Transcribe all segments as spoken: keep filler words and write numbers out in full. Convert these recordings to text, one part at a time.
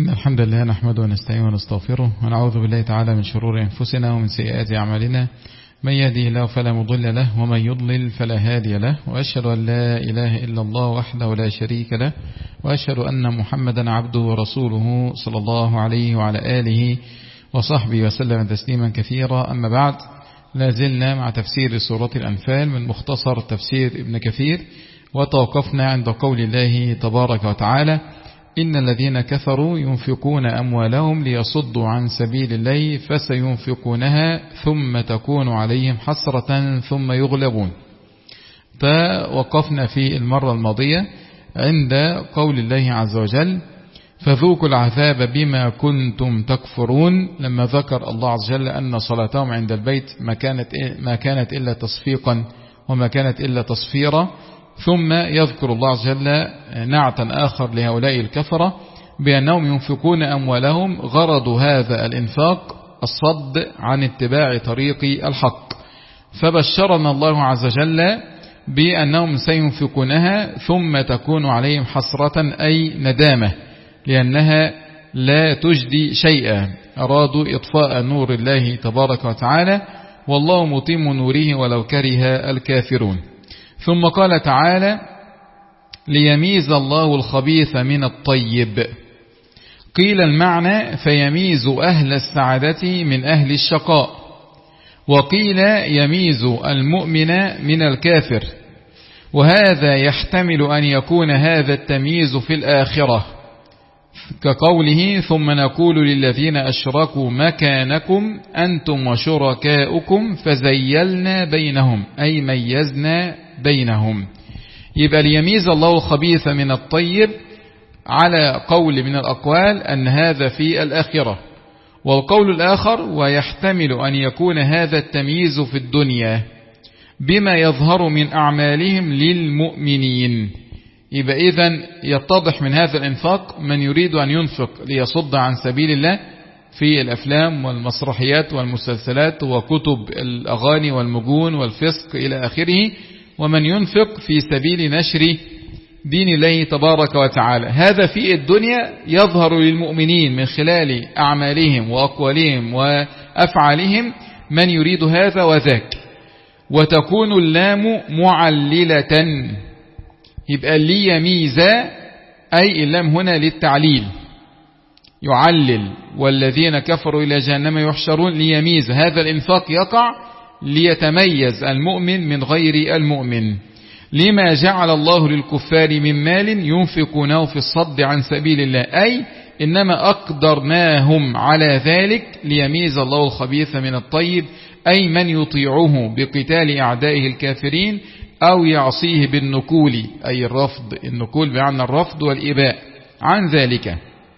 إن الحمد لله نحمده ونستعينه ونستغفره ونعوذ بالله تعالى من شرور أنفسنا ومن سيئات أعمالنا. من يهده الله فلا مضل له ومن يضلل فلا هادي له، وأشهد أن لا إله إلا الله وحده لا شريك له، وأشهد أن محمدا عبده ورسوله صلى الله عليه وعلى آله وصحبه وسلم تسليما كثيرا. أما بعد، لازلنا مع تفسير سورة الأنفال من مختصر تفسير ابن كثير، وتوقفنا عند قول الله تبارك وتعالى: إن الذين كفروا ينفقون أموالهم ليصدوا عن سبيل الله فسينفقونها ثم تكون عليهم حسرة ثم يغلبون. فوقفنا في المرة الماضية عند قول الله عز وجل: فذوقوا العذاب بما كنتم تكفرون، لما ذكر الله عز وجل أن صلاتهم عند البيت ما كانت ما كانت إلا تصفيقا وما كانت إلا تصفيرا. ثم يذكر الله عز وجل نعتا آخر لهؤلاء الكفرة بأنهم ينفقون أموالهم، غرض هذا الإنفاق الصد عن اتباع طريق الحق. فبشرنا الله عز وجل بأنهم سينفقونها ثم تكون عليهم حسرة أي ندامة، لأنها لا تجدي شيئا. أرادوا إطفاء نور الله تبارك وتعالى، والله متم نوره ولو كره الكافرون. ثم قال تعالى: ليميز الله الخبيث من الطيب. قيل المعنى فيميز أهل السعادة من أهل الشقاء، وقيل يميز المؤمن من الكافر، وهذا يحتمل أن يكون هذا التمييز في الآخرة، كقوله: ثم نقول للذين أشركوا مكانكم أنتم وشركاؤكم فزيلنا بينهم، أي ميزنا بينهم. يبقى ليميز الله الخبيث من الطيب على قول من الأقوال أن هذا في الآخرة، والقول الآخر ويحتمل أن يكون هذا التمييز في الدنيا بما يظهر من أعمالهم للمؤمنين. يبقى إذن يتضح من هذا الإنفاق من يريد أن ينفق ليصد عن سبيل الله في الأفلام والمسرحيات والمسلسلات وكتب الأغاني والمجون والفسق إلى آخره، ومن ينفق في سبيل نشر دين الله تبارك وتعالى. هذا في الدنيا يظهر للمؤمنين من خلال أعمالهم وأقوالهم وأفعالهم من يريد هذا وذاك. وتكون اللام معللة، يبقى ليميز، أي اللام هنا للتعليل، يعلل: والذين كفروا إلى جهنم يحشرون. ليميز، هذا الإنفاق يقع ليتميز المؤمن من غير المؤمن، لما جعل الله للكفار من مال ينفقونه في الصد عن سبيل الله، أي إنما أقدرناهم على ذلك ليميز الله الخبيث من الطيب، أي من يطيعه بقتال أعدائه الكافرين أو يعصيه بالنكول، أي الرفض، النكول بمعنى الرفض والإباء عن ذلك.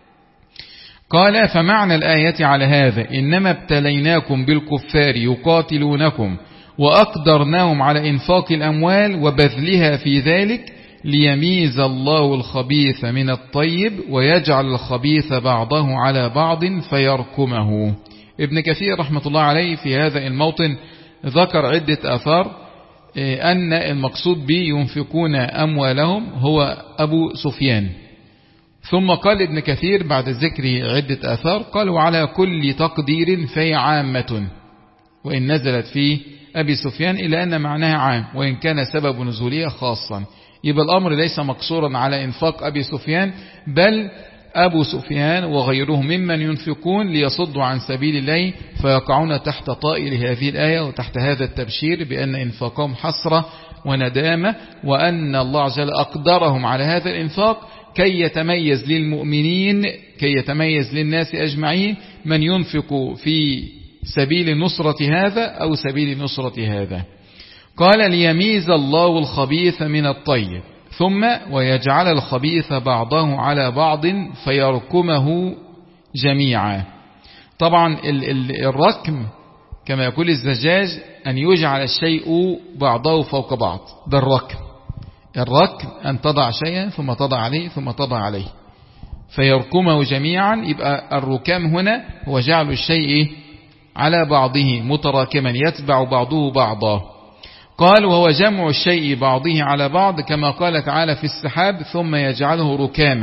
قال: فمعنى الآية على هذا: إنما ابتليناكم بالكفار يقاتلونكم وأقدرناهم على إنفاق الأموال وبذلها في ذلك ليميز الله الخبيث من الطيب ويجعل الخبيث بعضه على بعض فيركمه. ابن كثير رحمة الله عليه في هذا الموطن ذكر عدة آثار أن المقصود به ينفقون أموالهم هو أبو سفيان. ثم قال ابن كثير بعد ذكر عدة آثار، قال: وعلى كل تقدير فهي عامة، وإن نزلت في أبي سفيان إلا أن معناها عام، وإن كان سبب نزولها خاصا. يبقى الأمر ليس مقصورا على إنفاق أبي سفيان، بل أبو سفيان وغيره ممن ينفقون ليصدوا عن سبيل الله، فيقعون تحت طائل هذه الآية وتحت هذا التبشير بأن إنفاقهم حسرة وندامة، وأن الله عز وجل أقدرهم على هذا الإنفاق كي يتميز للمؤمنين، كي يتميز للناس أجمعين من ينفق في سبيل نصرة هذا أو سبيل نصرة هذا. قال: ليميز الله الخبيث من الطيب، ثم ويجعل الخبيث بعضه على بعض فيركمه جميعا. طبعا الركم كما يقول الزجاج أن يجعل الشيء بعضه فوق بعض، ده الركم. الركم أن تضع شيئا ثم تضع عليه ثم تضع عليه فيركمه جميعا. يبقى الركام هنا هو جعل الشيء على بعضه متراكما يتبع بعضه بعضا. قال: وهو جمع الشيء بعضه على بعض، كما قال تعالى في السحاب: ثم يجعله ركاما،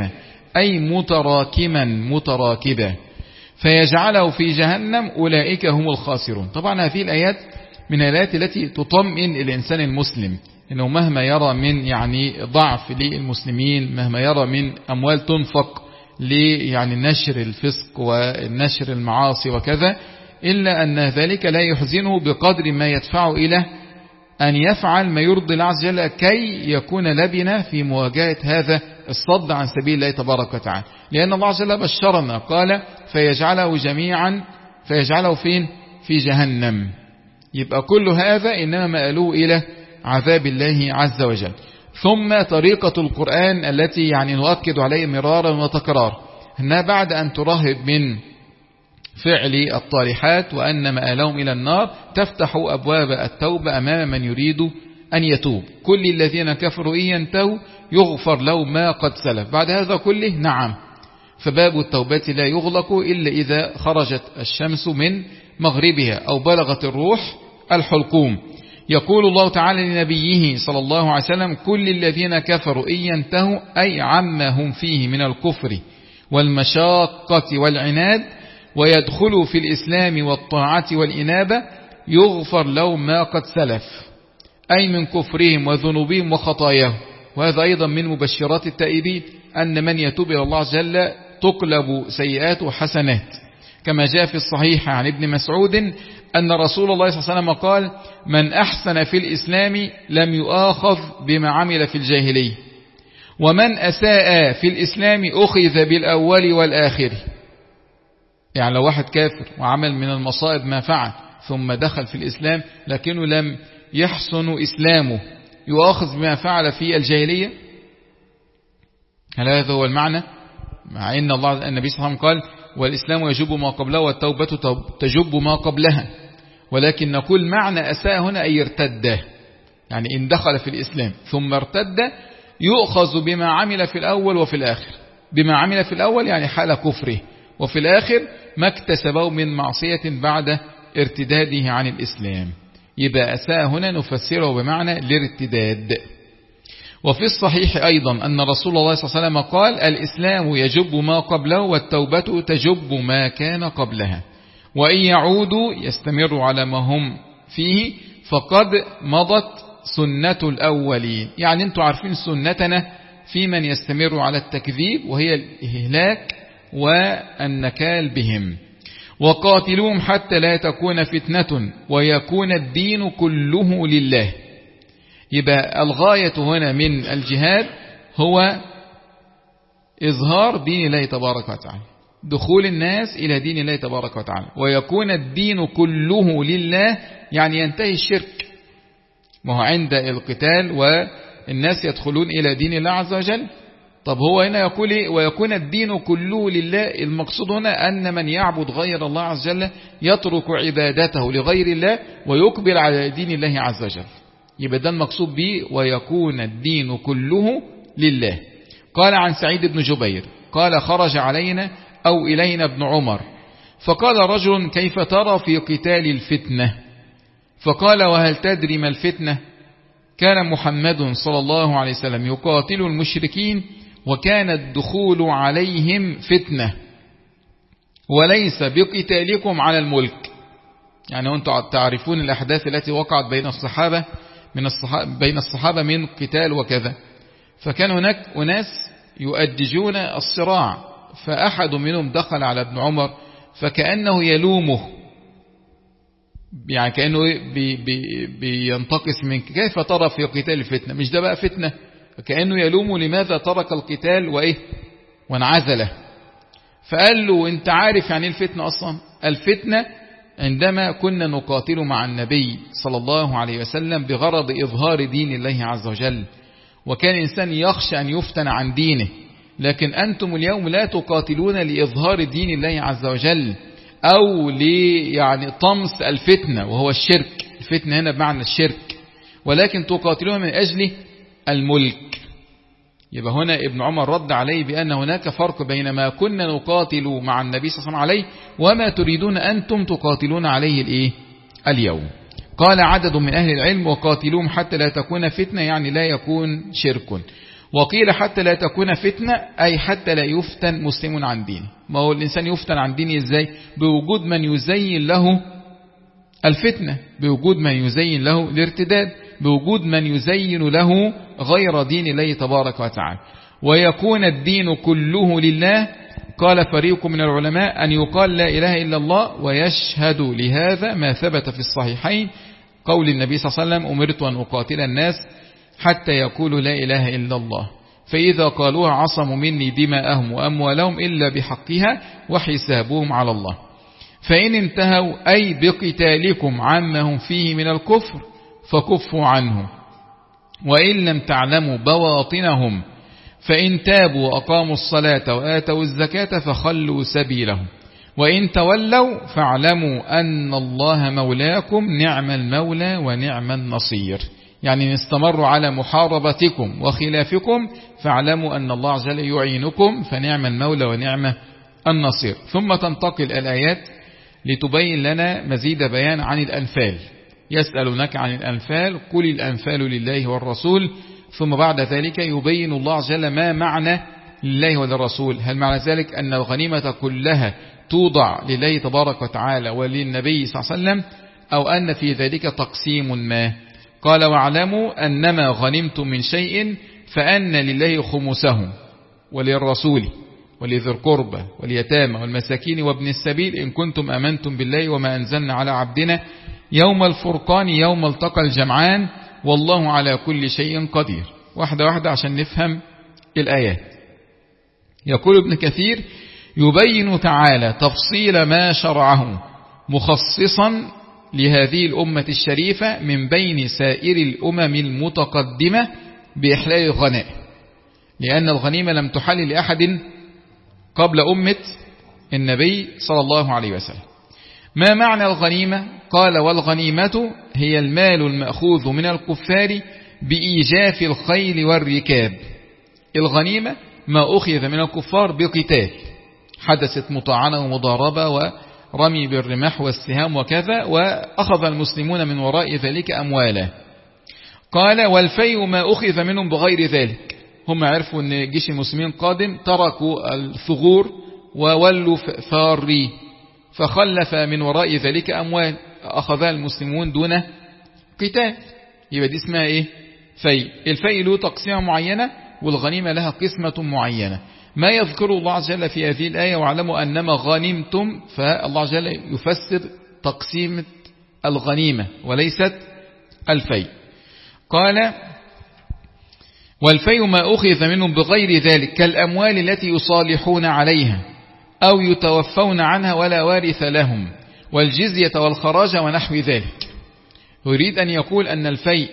أي متراكما متراكبا فيجعله في جهنم أولئك هم الخاسرون. طبعا هذه الآيات من الآيات التي تطمئن الإنسان المسلم إنه مهما يرى من يعني ضعف للمسلمين، مهما يرى من أموال تنفق يعني نشر الفسق ونشر المعاصي وكذا، إلا أن ذلك لا يحزنه بقدر ما يدفعه إلى أن يفعل ما يرضي الله عز وجل كي يكون لبنا في مواجهة هذا الصد عن سبيل الله تبارك وتعالى. لأن الله عز وجل بشرنا قال فيجعله جميعا فيجعله فين؟ في جهنم. يبقى كل هذا إنما مآلوه إلى عذاب الله عز وجل. ثم طريقة القرآن التي يعني نؤكد عليه مرارا وتكرار أنها بعد أن ترهب من فعل الطالحات وأن مآلهم إلى النار تفتح أبواب التوبة أمام من يريد أن يتوب. كل الذين كفروا إن ينتهوا يغفر له ما قد سلف. بعد هذا كله نعم، فباب التوبة لا يغلق إلا إذا خرجت الشمس من مغربها أو بلغت الروح الحلقوم. يقول الله تعالى لنبيه صلى الله عليه وسلم كل الذين كفروا إن ينتهوا أي عما هم فيه من الكفر والمشاقة والعناد ويدخلوا في الإسلام والطاعة والإنابة يغفر له ما قد سلف، أي من كفرهم وذنوبهم وخطاياهم. وهذا أيضا من مبشرات التائبين أن من يتوب إلى الله عز وجل تقلب سيئات وحسنات، كما جاء في الصحيح عن ابن مسعود أن رسول الله صلى الله عليه وسلم قال من أحسن في الإسلام لم يؤاخذ بما عمل في الجاهلية، ومن أساء في الإسلام أخذ بالأول والآخر. يعني لو واحد كافر وعمل من المصائب ما فعل ثم دخل في الإسلام لكنه لم يحسن إسلامه يؤاخذ بما فعل في الجاهلية؟ هل هذا هو المعنى؟ مع أن الله النبي صلى الله عليه وسلم قال والإسلام يجب ما قبله والتوبة تجب ما قبلها، ولكن نقول معنى أساء هنا أي ارتد، يعني إن دخل في الإسلام ثم ارتد يؤخذ بما عمل في الأول وفي الآخر. بما عمل في الأول يعني حال كفره، وفي الآخر ما اكتسبه من معصية بعد ارتداده عن الإسلام. يبقى أساء هنا نفسره بمعنى الارتداد. وفي الصحيح أيضا أن رسول الله صلى الله عليه وسلم قال الإسلام يجب ما قبله والتوبة تجب ما كان قبلها، وإن يعودوا يستمروا على ما هم فيه فقد مضت سنة الأولين. يعني أنتم عارفين سنتنا في من يستمر على التكذيب وهي الإهلاك والنكال بهم. وقاتلوهم حتى لا تكون فتنة ويكون الدين كله لله. يبقى الغاية هنا من الجهاد هو إظهار دين الله تبارك وتعالى، دخول الناس إلى دين الله تبارك وتعالى، ويكون الدين كله لله يعني ينتهي الشرك. ما هو عند القتال والناس يدخلون إلى دين الله عز وجل. طب هو هنا يقول إيه؟ ويكون الدين كله لله. المقصود هنا أن من يعبد غير الله عز وجل يترك عبادته لغير الله ويقبل على دين الله عز وجل. يبقى ده المقصود به ويكون الدين كله لله. قال عن سعيد بن جبير قال خرج علينا أو إلينا ابن عمر فقال رجل كيف ترى في قتال الفتنة؟ فقال وهل تدري ما الفتنة؟ كان محمد صلى الله عليه وسلم يقاتل المشركين وكان الدخول عليهم فتنة وليس بقتالكم على الملك. يعني أنتم تعرفون الأحداث التي وقعت بين الصحابة من الصحابة بين الصحابة من قتال وكذا، فكان هناك أناس يؤدجون الصراع، فأحد منهم دخل على ابن عمر فكأنه يلومه، يعني كأنه بي بي بينتقص منك كيف ترى في قتال الفتنة؟ مش ده بقى فتنة؟ كأنه يلومه لماذا ترك القتال وإيه وانعزله. فقال له انت عارف يعني الفتنة أصلا؟ الفتنة عندما كنا نقاتل مع النبي صلى الله عليه وسلم بغرض إظهار دين الله عز وجل، وكان إنسان يخشى أن يفتن عن دينه، لكن أنتم اليوم لا تقاتلون لإظهار دين الله عز وجل أو لي يعني طمس الفتنة وهو الشرك. الفتنة هنا بمعنى الشرك، ولكن تقاتلون من أجل الملك. يبقى هنا ابن عمر رد عليه بأن هناك فرق بين ما كنا نقاتل مع النبي صلى الله عليه وسلم عليه وما تريدون أنتم تقاتلون عليه الإيه؟ اليوم. قال عدد من أهل العلم وقاتلوهم حتى لا تكون فتنة يعني لا يكون شرك. وقيل حتى لا تكون فتنة، أي حتى لا يفتن مسلم عن دينه. ما هو الإنسان يفتن عن دينه إزاي؟ بوجود من يزين له الفتنة، بوجود من يزين له الارتداد، بوجود من يزين له غير دين الله تبارك وتعالى، ويكون الدين كله لله. قال فريق من العلماء أن يقال لا إله إلا الله، ويشهد لهذا ما ثبت في الصحيحين قول النبي صلى الله عليه وسلم: أمرت أن أقاتل الناس حتى يقولوا لا إله إلا الله، فإذا قالوها عصموا مني دماءهم وأموالهم إلا بحقها وحسابهم على الله. فإن انتهوا أي بقتالكم عما هم فيه من الكفر فكفوا عنه، وإن لم تعلموا بواطنهم فإن تابوا وأقاموا الصلاة وآتوا الزكاة فخلوا سبيلهم، وإن تولوا فاعلموا أن الله مولاكم نعم المولى ونعم النصير. يعني إن استمروا على محاربتكم وخلافكم فاعلموا أن الله عز وجل يعينكم فنعم المولى ونعم النصير. ثم تنتقل الآيات لتبين لنا مزيد بيان عن الأنفال. يسألونك عن الأنفال قل الأنفال لله والرسول. ثم بعد ذلك يبين الله عز وجل ما معنى لله وللرسول. هل معنى ذلك أن الغنيمة كلها توضع لله تبارك وتعالى وللنبي صلى الله عليه وسلم، أو أن في ذلك تقسيم ما؟ قال: واعلموا أنما غنمتم من شيء فأن لله خمسه وللرسول ولذي القربى واليتامى والمساكين وابن السبيل إن كنتم أمنتم بالله وما أنزلنا على عبدنا يوم الفرقان يوم التقى الجمعان والله على كل شيء قدير. واحدة واحدة عشان نفهم الآيات. يقول ابن كثير: يبين تعالى تفصيل ما شرعه مخصصا لهذه الأمة الشريفة من بين سائر الأمم المتقدمة بإحلال الغنائم، لأن الغنيمة لم تحل لأحد قبل أمة النبي صلى الله عليه وسلم. ما معنى الغنيمة؟ قال: والغنيمة هي المال المأخوذ من الكفار بإيجاف الخيل والركاب. الغنيمة ما أخذ من الكفار بقتال، حدثت مطاعنة ومضاربة ورمي بالرماح والسهام وكذا، وأخذ المسلمون من وراء ذلك أموالا. قال: والفيء ما أخذ منهم بغير ذلك. هم عرفوا أن جيش المسلمين قادم، تركوا الثغور وولوا فاري، فخلف من وراء ذلك أموال أخذها المسلمون دون قتال. يبقى دي اسمها إيه؟ فيء. الفيء له تقسيمة معينة والغنيمة لها قسمة معينة. ما يذكره الله عز وجل في هذه الآية: واعلموا أنما غنمتم، فالله عز وجل يفسر تقسيمة الغنيمة وليست الفيء. قال: والفيء ما أخذ منهم بغير ذلك كالأموال التي يصالحون عليها أو يتوفون عنها ولا وارث لهم، والجزية والخراج ونحو ذلك. يريد أن يقول أن الفيء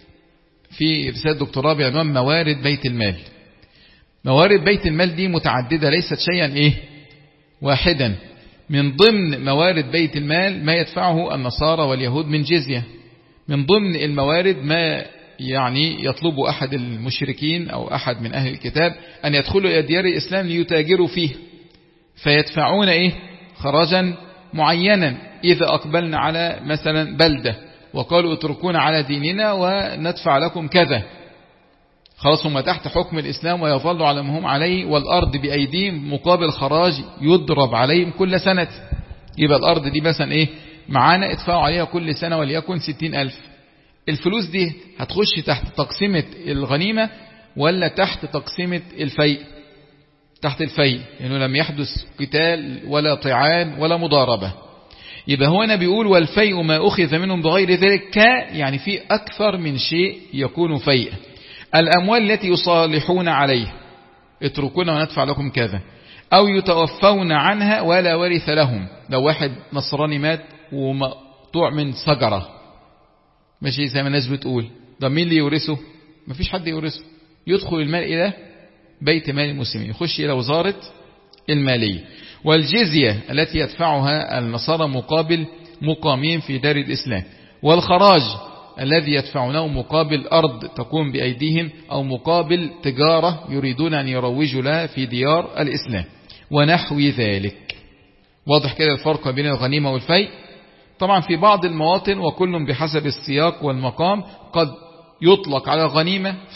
في رسالة دكتوراه بعنوان موارد بيت المال. موارد بيت المال دي متعددة، ليست شيئا إيه واحدا. من ضمن موارد بيت المال ما يدفعه النصارى واليهود من جزية. من ضمن الموارد ما يعني يطلب أحد المشركين أو أحد من أهل الكتاب أن يدخلوا إلى ديار الإسلام ليتاجروا فيه، فيدفعون إيه خراجا معينا إذا أقبلنا على مثلا بلدة وقالوا اتركونا على ديننا وندفع لكم كذا. خلاص هم تحت حكم الإسلام ويظلوا على ما هم عليه، والأرض بأيديهم مقابل خراج يضرب عليهم كل سنة. يبقى الأرض دي مثلا إيه معانا ادفعوا عليها كل سنة وليكن ستين ألف. الفلوس دي هتخش تحت تقسيمة الغنيمة ولا تحت تقسيمة الفيء؟ تحت الفيء، لأنه لم يحدث قتال ولا طعان ولا مضاربة. يبقى هو أنا بيقول: والفيء ما أخذ منهم بغير ذلك، ك يعني في أكثر من شيء يكون فيء. الأموال التي يصالحون عليه، اتركونا وندفع لكم كذا، أو يتوفون عنها ولا ورث لهم. لو واحد نصراني مات ومقطوع من شجرة، ماشي زي ما الناس بتقول، ده مين اللي يورثه؟ مفيش حد يورثه. يدخل المال إلى بيت مال المسلمين، يخش إلى وزارة المالية. والجزية التي يدفعها النصارى مقابل مقامين في دار الإسلام، والخراج الذي يدفعونه مقابل أرض تكون بأيديهم أو مقابل تجارة يريدون أن يروجوا لها في ديار الإسلام ونحو ذلك. واضح كده الفرق بين الغنيمة والفيء؟ طبعا في بعض المواطن وكل بحسب السياق والمقام قد يطلق على الغنيمة فيء،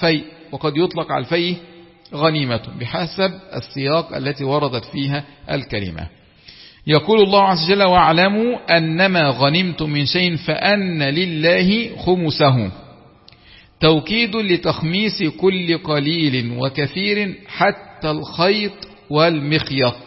وقد يطلق على الفيء غنيمة بحسب السياق التي وردت فيها الكلمة. يقول الله عز وجل واعلموا أنما غنمتم من شيء فأن لله خمسه، توكيد لتخميس كل قليل وكثير حتى الخيط والمخيط.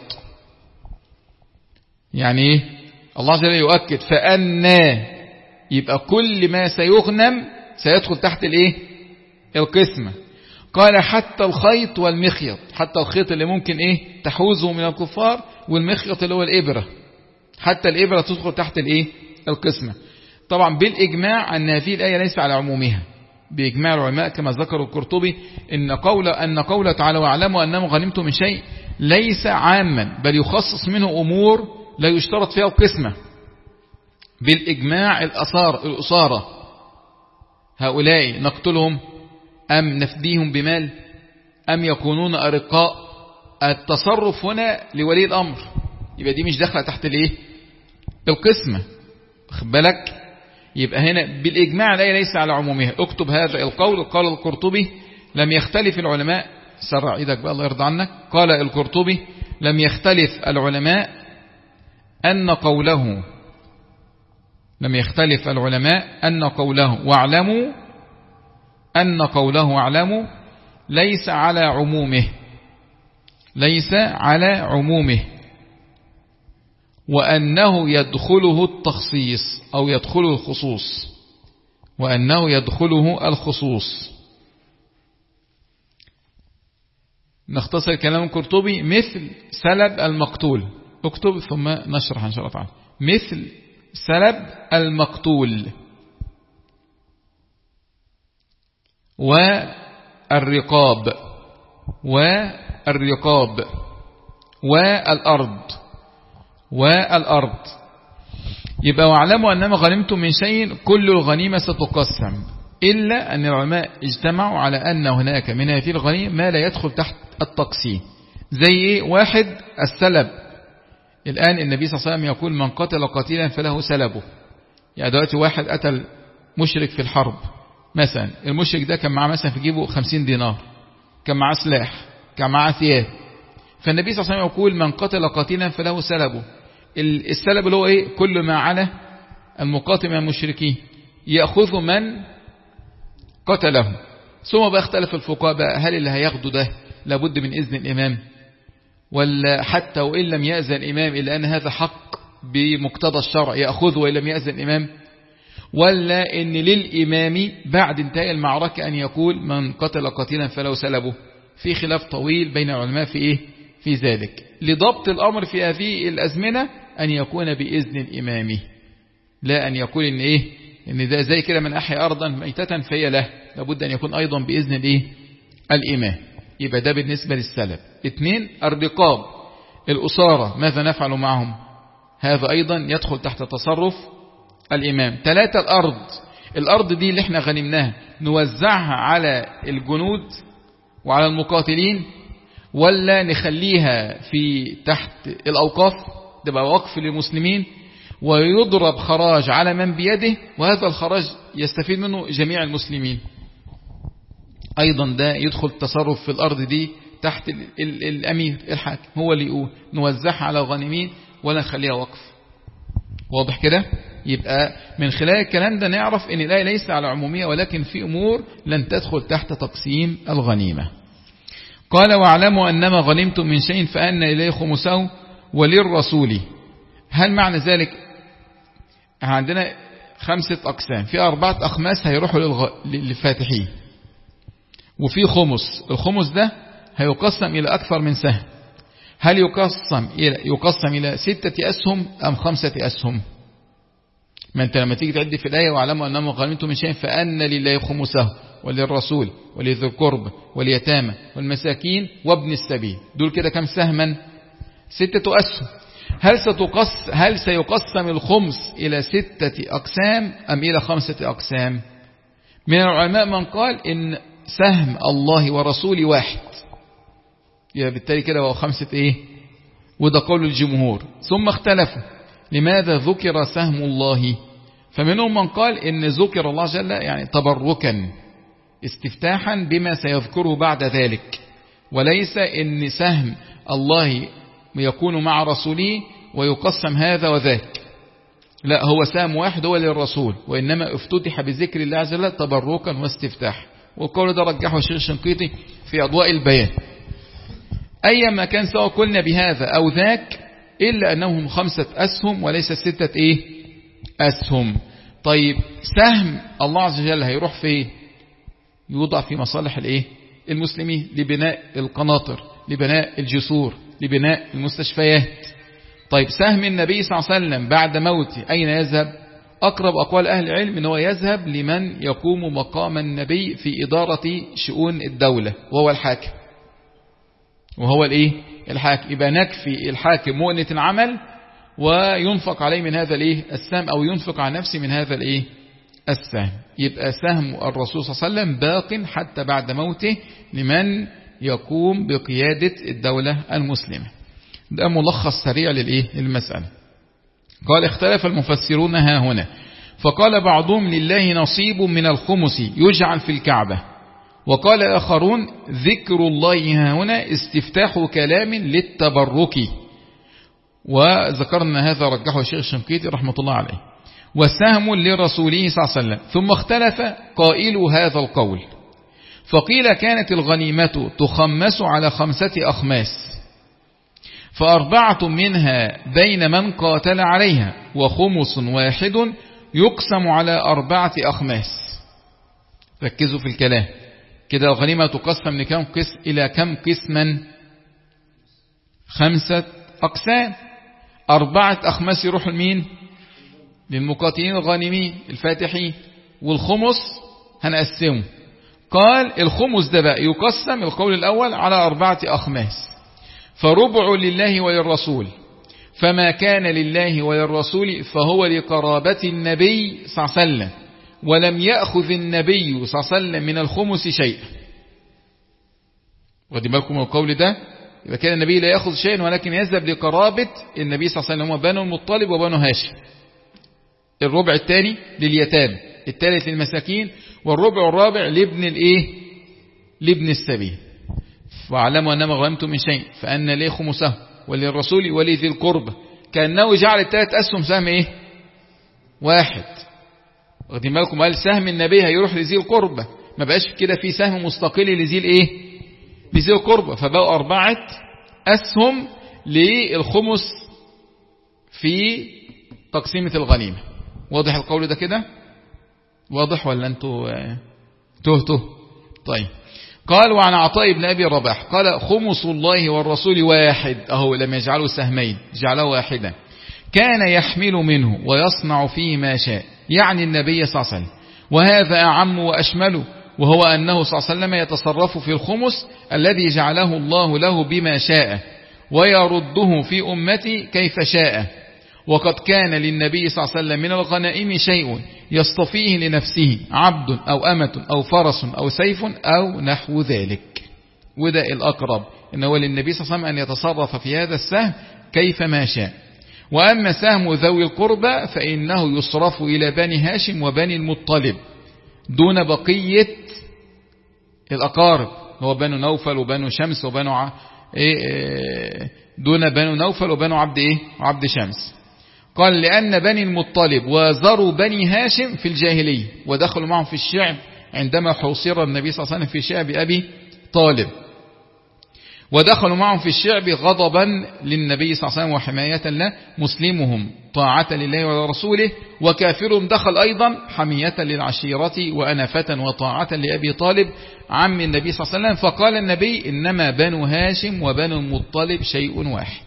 يعني ايه؟ الله عز وجل يؤكد فأن، يبقى كل ما سيغنم سيدخل تحت الايه؟ القسمة. قال حتى الخيط والمخيط، حتى الخيط اللي ممكن ايه تحوزه من الكفار، والمخيط اللي هو الإبرة، حتى الإبرة تدخل تحت الايه؟ القسمة. طبعا بالإجماع أن هذه الآية ليس على عمومها، بإجماع العلماء كما ذكر القرطبي إن قول أن قوله تعالى واعلموا أنما غنمتم من شيء ليس عاما، بل يخصص منه أمور لا يشترط فيها القسمة. بالإجماع الأصار الأصارة هؤلاء نقتلهم أم نفديهم بمال أم يكونون أرقاء، التصرف هنا لولي الأمر، يبقى دي مش داخله تحت الايه؟ القسمة. خد بالك؟ يبقى هنا بالإجماع الآية ليس على عمومها. اكتب هذا القول. قال القرطبي لم يختلف العلماء، سرع ايدك بقى الله يرضى عنك. قال القرطبي لم يختلف العلماء أن قوله لم يختلف العلماء أن قوله واعلموا أن قوله واعلموا ليس على عمومه، ليس على عمومه، وأنه يدخله التخصيص أو يدخله الخصوص، وأنه يدخله الخصوص. نختصر كلام القرطبي مثل سلب المقتول. اكتب ثم نشرح إن شاء الله تعالى. مثل سلب المقتول والرقاب والرقاب والأرض والأرض. يبقى واعلموا أنما غنمتم من شيء كل الغنيمة ستقسم، إلا أن العلماء اجتمعوا على أن هناك من هذه الغنيمة ما لا يدخل تحت التقسيم. زي واحد السلب. الآن النبي صلى الله عليه وسلم يقول من قتل قتيلا فله سلبه. يعني دلوقتي واحد قتل مشرك في الحرب مثلا، المشرك ده كان معاه مثلا في جيبه خمسين دينار، كان معاه سلاح، كان معاه ثياب، فالنبي صلى الله عليه وسلم يقول من قتل قتيلا فله سلبه. السلب اللي هو ايه؟ كل ما على المقاتل من المشركين يأخذ من قتله. ثم بقى اختلف الفقهاء بقى هل اللي هياخده ده لابد من إذن الإمام، ولا حتى وإن لم يأذن الإمام إلا أن هذا حق بمقتضى الشرع يأخذه وإن لم يأذن الإمام، ولا إن للإمام بعد انتهاء المعركة أن يقول من قتل قتيلا فله سلبه. في خلاف طويل بين العلماء في إيه؟ في ذلك. لضبط الأمر في هذه الأزمنة أن يكون بإذن الإمام، لا أن يقول إن إيه؟ إن ده زي كده من أحيا أرضا ميتة فهي له، لابد أن يكون أيضا بإذن الإيه؟ الإمام. يبقى ده بالنسبة للسلب. اثنين الرقاب الأسارة، ماذا نفعل معهم؟ هذا أيضا يدخل تحت تصرف الإمام. ثلاثة الأرض. الأرض دي اللي احنا غنمناها نوزعها على الجنود وعلى المقاتلين، ولا نخليها في تحت الأوقاف تبقى وقف للمسلمين ويضرب خراج على من بيده، وهذا الخراج يستفيد منه جميع المسلمين. أيضا ده يدخل تصرف في الأرض دي تحت ال ال الأمير الحاكم، هو اللي يقول نوزعها على الغانمين ولا نخليها وقف. واضح كده؟ يبقى من خلال الكلام ده نعرف ان الآية ليس على عمومية، ولكن في أمور لن تدخل تحت تقسيم الغنيمة. قال واعلموا أنما غنمتم من شيء فأن إليه خمسه وللرسول. هل معنى ذلك عندنا خمسة أقسام، في أربعة أخماس هيروحوا للغ... للفاتحين، وفي خمس. الخمس ده هيقسم إلى أكثر من سهم. هل يقسم إلى يقسم إلى ستة أسهم أم خمسة أسهم؟ ما أنت لما تيجي تعد في الآية واعلموا أنما غنمتم من شيء فأن لله خمسه وللرسول ولذي القرب واليتامى والمساكين وابن السبيل، دول كده كم سهما؟ ستة أسهم. هل ستقص هل سيقسم الخمس إلى ستة أقسام أم إلى خمسة أقسام؟ من العلماء من قال إن سهم الله ورسوله واحد، يبقى بالتالي كده هو خمسة إيه؟ وده قول الجمهور. ثم اختلفوا لماذا ذكر سهم الله، فمنهم من قال إن ذكر الله جل يعني تبركا استفتاحا بما سيذكره بعد ذلك، وليس ان سهم الله يكون مع رسوله ويقسم هذا وذاك، لا، هو سهم واحد هو للرسول، وإنما افتتح بذكر الله عز وجل تبركا واستفتاح. والقول ده رجحه الشيخ الشنقيطي في أضواء البيان. أيما كان سواء قلنا بهذا أو ذاك، إلا أنهم خمسة أسهم وليس ستة إيه أسهم. طيب سهم الله عز وجل هيروح في يوضع في مصالح الإيه المسلمين، لبناء القناطر، لبناء الجسور، لبناء المستشفيات. طيب سهم النبي صلى الله عليه وسلم بعد موته أين يذهب؟ أقرب أقوال أهل العلم أنه يذهب لمن يقوم مقام النبي في إدارة شؤون الدولة، وهو الحاكم، وهو الإيه الحاكم. يبقى نكفي الحاكم مؤنة العمل وينفق عليه من هذا الإيه السهم، أو ينفق على نفسه من هذا الإيه السهم. يبقى سهم الرسول صلى الله عليه وسلم باق حتى بعد موته لمن يقوم بقيادة الدولة المسلمة. ده ملخص سريع للإيه للمسألة. قال اختلف المفسرون ها هنا، فقال بعضهم لله نصيب من الخمس يجعل في الكعبة، وقال آخرون ذكر الله ها هنا استفتاح كلام للتبرك، وذكرنا هذا رجحه الشيخ الشنقيطي رحمة الله عليه. وسهم لرسوله صلى الله عليه وسلم. ثم اختلف قائلوا هذا القول، فقيل كانت الغنيمة تخمس على خمسة أخماس، فأربعة منها بين من قاتل عليها، وخمس واحد يقسم على أربعة أخماس. ركزوا في الكلام كده، الغنيمة تقسم لكم قسم إلى كم قسما؟ خمسة أقسام. أربعة أخماس يروح لمين؟ للمقاتلين الغانمين الفاتحين. والخمس هنقسمه. قال الخمس ده بقى يقسم القول الأول على أربعة أخماس، فربع لله وللرسول، فما كان لله وللرسول فهو لقرابة النبي صلى الله عليه وسلم، ولم يأخذ النبي صلى الله عليه وسلم من الخمس شيئا. واخدين بالكم من القول ده؟ يبقى كان النبي لا يأخذ شيئا، ولكن يذهب لقرابة النبي صلى الله عليه وسلم، هم بنو المطلب وبنو هاشم. الربع الثاني لليتامى، الثالث للمساكين، والربع الرابع لابن الايه لابن السبيل. واعلموا انما غنمتم من شيء فان ليه خمسه وللرسول ولذي القربى. كانه جعل الثلاث اسهم سهم ايه واحد. واخدين بالكم؟ قال سهم النبي هيروح لذي القربى، ما بقاش كده في سهم مستقل لذي الايه لذي القربى، فبقوا اربعه اسهم للخمس في تقسيمه الغنيمه. واضح القول ده كده؟ واضح ولا انتوا تهتوا؟ طيب. قال وعن عطاء بن أبي رباح قال خمس الله والرسول واحد، أهو لم يجعله سهمين جعله واحدا، كان يحمل منه ويصنع فيه ما شاء، يعني النبي صلى الله عليه وسلم. وهذا أعم وأشمل، وهو أنه صلى الله عليه وسلم يتصرف في الخمس الذي جعله الله له بما شاء، ويرده في أمتي كيف شاء. وقد كان للنبي صلى الله عليه وسلم من الغنائم شيء يصطفيه لنفسه، عبد أو أمة أو فرس أو سيف أو نحو ذلك. وده الأقرب، إنه للنبي صلى الله عليه وسلم أن يتصرف في هذا السهم كيف ما شاء. وأما سهم ذوي القربى فإنه يصرف إلى بني هاشم وبني المطلب دون بقية الأقارب، هو بنو نوفل وبنو شمس وبنو ع... إيه دون بنو نوفل وبنو عبد إيه عبد شمس. قال لأن بني المطلب وزروا بني هاشم في الجاهلية، ودخلوا معهم في الشعب عندما حوصر النبي صلى الله عليه وسلم في شعب أبي طالب، ودخلوا معهم في الشعب غضبا للنبي صلى الله عليه وسلم وحماية له، مسلمهم طاعة لله ورسوله، وكافر دخل أيضا حمية للعشيرة وأنفة وطاعة لأبي طالب عم النبي صلى الله عليه وسلم. فقال النبي إنما بنو هاشم وبنو المطلب شيء واحد.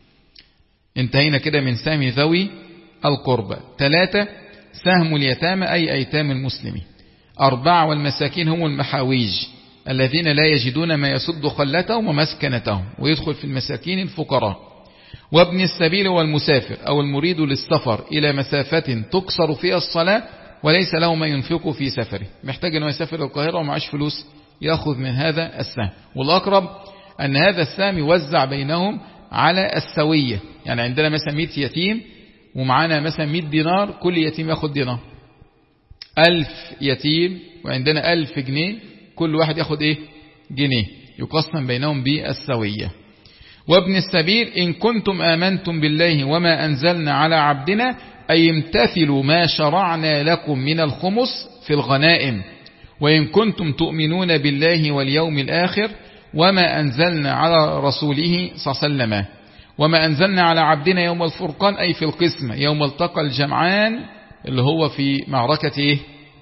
انتهينا كده من سهم ذوي القربى. ثلاثة سهم اليتامى أي أيتام المسلمين. أربعة والمساكين هم المحاويج الذين لا يجدون ما يسد خلتهم ومسكنتهم، ويدخل في المساكين الفقراء. وابن السبيل والمسافر أو المريد للسفر إلى مسافة تقصر فيها الصلاة وليس له ما ينفق في سفره، محتاج أنه يسافر القاهرة ومعاش فلوس يأخذ من هذا السهم. والأقرب أن هذا السهم يوزع بينهم على السوية، يعني عندنا مثلا مئة يتيم ومعانا مثلا مئة دينار، كل يتيم يأخذ دينار، ألف يتيم وعندنا ألف جنيه، كل واحد ياخد إيه؟ جنيه، يقسم بينهم بالسوية. وابن السبيل إن كنتم آمنتم بالله وما أنزلنا على عبدنا أي امتثلوا ما شرعنا لكم من الخمس في الغنائم، وإن كنتم تؤمنون بالله واليوم الآخر وما أنزلنا على رسوله صلى الله عليه وسلم، وما أنزلنا على عبدنا يوم الفرقان أي في القسمة يوم التقى الجمعان اللي هو في معركة إيه؟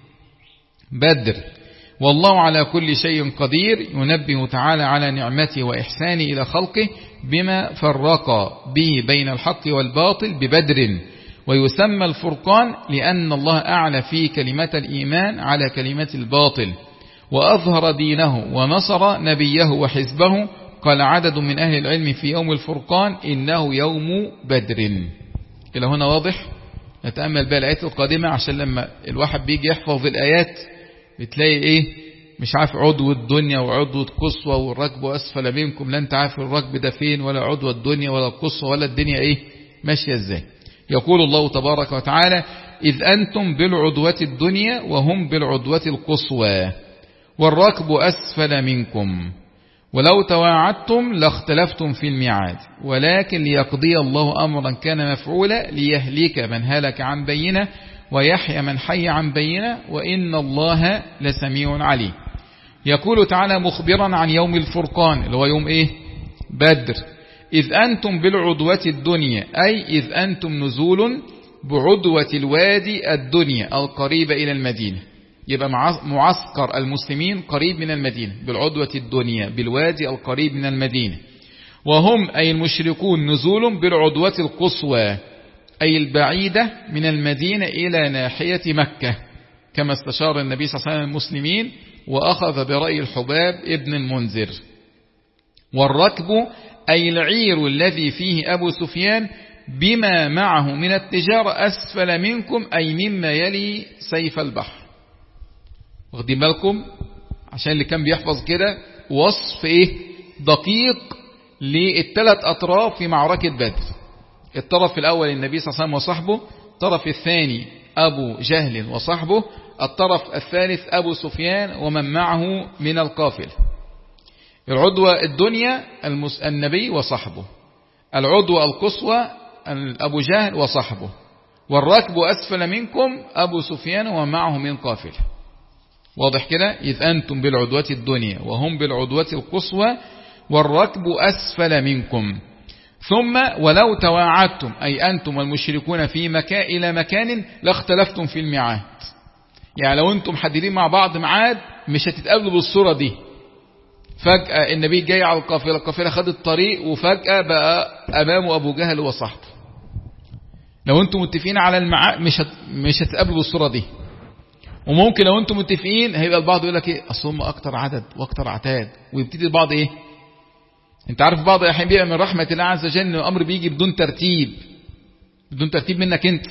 بدر. والله على كل شيء قدير، ينبه تعالى على نعمته وإحسانه إلى خلقه بما فرق به بين الحق والباطل ببدر، ويسمى الفرقان لأن الله أعلى فيه كلمة الإيمان على كلمة الباطل، وأظهر دينه ونصر نبيه وحزبه. قال عدد من أهل العلم في يوم الفرقان إنه يوم بدر. إلى هنا واضح؟ نتأمل بقى الآيات القادمة عشان لما الواحد بيجي يحفظ الآيات بتلاقي إيه؟ مش عارف عضو الدنيا وعضو القصوى والركب أسفل منكم، لا أنت عارف الركب ده فين ولا عضو الدنيا ولا القصوى ولا الدنيا إيه ماشية إزاي. يقول الله تبارك وتعالى إذ أنتم بالعدوة الدنيا وهم بالعدوة القصوى والركب أسفل منكم ولو تواعدتم لاختلفتم في الميعاد ولكن ليقضي الله أمرا كان مفعولا ليهلك من هلك عن بينه ويحيى من حي عن بينه وإن الله لسميع عليم. يقول تعالى مخبرا عن يوم الفرقان اللي هو يوم إيه؟ بدر. إذ أنتم بالعدوة الدنيا أي إذ أنتم نزول بعدوة الوادي الدنيا القريبة إلى المدينة، يبقى معسكر المسلمين قريب من المدينة بالعدوة الدنيا بالوادي القريب من المدينة. وهم أي المشركون نزول بالعدوة القصوى أي البعيدة من المدينة إلى ناحية مكة، كما استشار النبي صلى الله عليه وسلم المسلمين وأخذ برأي الحباب ابن المنذر. والركب أي العير الذي فيه أبو سفيان بما معه من التجارة أسفل منكم أي مما يلي سيف البحر. واخدين بالكم؟ عشان اللي كان بيحفظ كده وصف إيه دقيق للثلاث أطراف في معركة بدر. الطرف الأول النبي صلى الله عليه وسلم وصحبه، الطرف الثاني أبو جهل وصحبه، الطرف الثالث أبو سفيان ومن معه من القافلة. العدوة الدنيا النبي وصحبه، العدوة القصوى أبو جهل وصحبه، والركب أسفل منكم أبو سفيان ومعه من قافلة. واضح كده؟ إذ أنتم بالعدوة الدنيا وهم بالعدوة القصوى والركب أسفل منكم. ثم ولو تواعدتم أي أنتم والمشركون في مكان إلى مكان لاختلفتم في الميعاد. يعني لو أنتم حددين مع بعض ميعاد مش هتتقابلوا بالصورة دي. فجأة النبي جاي على القافلة، القافلة خدت طريق وفجأة بقى أمامه أبو جهل وصحبه. لو أنتم متفقين على الميعاد مش هت... مش هتقابلوا بالصورة دي. وممكن لو أنتم متفقين هيبقى البعض يقول لك إيه أصل هم أكتر عدد وأكتر عتاد، ويبتدي البعض إيه. أنت عارف بعض الأحيان بيبقى من رحمة الله عز وجل إن الأمر بيجي بدون ترتيب، بدون ترتيب منك أنت،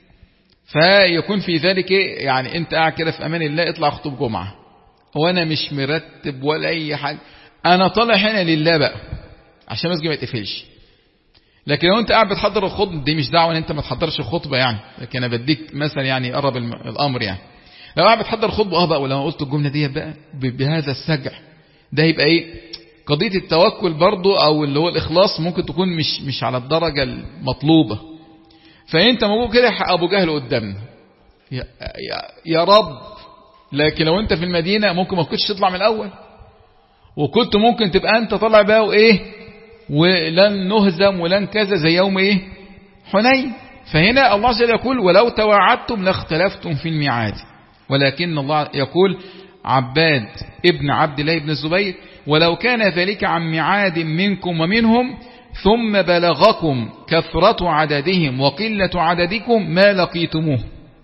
فيكون في ذلك إيه يعني أنت قاعد كده في أمان الله اطلع خطب جمعة وانا مش مرتب ولا اي حاجة، انا طالع هنا لله بقى عشان مسجد ما يتقفلش. لكن لو انت قاعد بتحضر الخطبه دي مش دعوه ان انت ما تحضرش الخطبه يعني، لكن انا بديك مثلا يعني يقرب الامر يعني. لو قاعد بتحضر الخطبه اه بقى ولو قلت الجمله دي بقى بهذا السجع ده يبقى ايه قضيه التوكل برضو او اللي هو الاخلاص ممكن تكون مش مش على الدرجه المطلوبه. فانت موجود كده ابو جهل قدامنا يا, يا, يا رب. لكن لو انت في المدينة ممكن ما كنتش تطلع من الاول، وكنت ممكن تبقى انت طلع بقى وايه ولن نهزم ولن كذا زي يوم ايه حنين. فهنا الله عز وجل يقول ولو تواعدتم لاختلفتم في الميعاد، ولكن الله يقول عباد ابن عبد الله بن الزبير ولو كان ذلك عن ميعاد منكم ومنهم ثم بلغكم كثرة عددهم وقلة عددكم ما لقيتموه.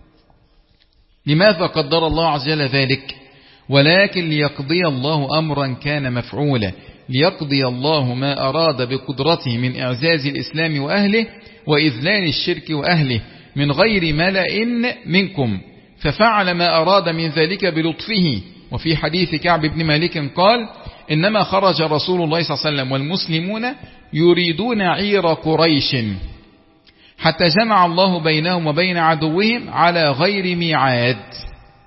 لماذا قدر الله عز وجل ذلك؟ ولكن ليقضي الله أمرا كان مفعولا، ليقضي الله ما أراد بقدرته من إعزاز الإسلام وأهله وإذلال الشرك وأهله من غير ملأ منكم، ففعل ما أراد من ذلك بلطفه. وفي حديث كعب بن مالك قال إنما خرج رسول الله صلى الله عليه وسلم والمسلمون يريدون عير قريش حتى جمع الله بينهم وبين عدوهم على غير ميعاد.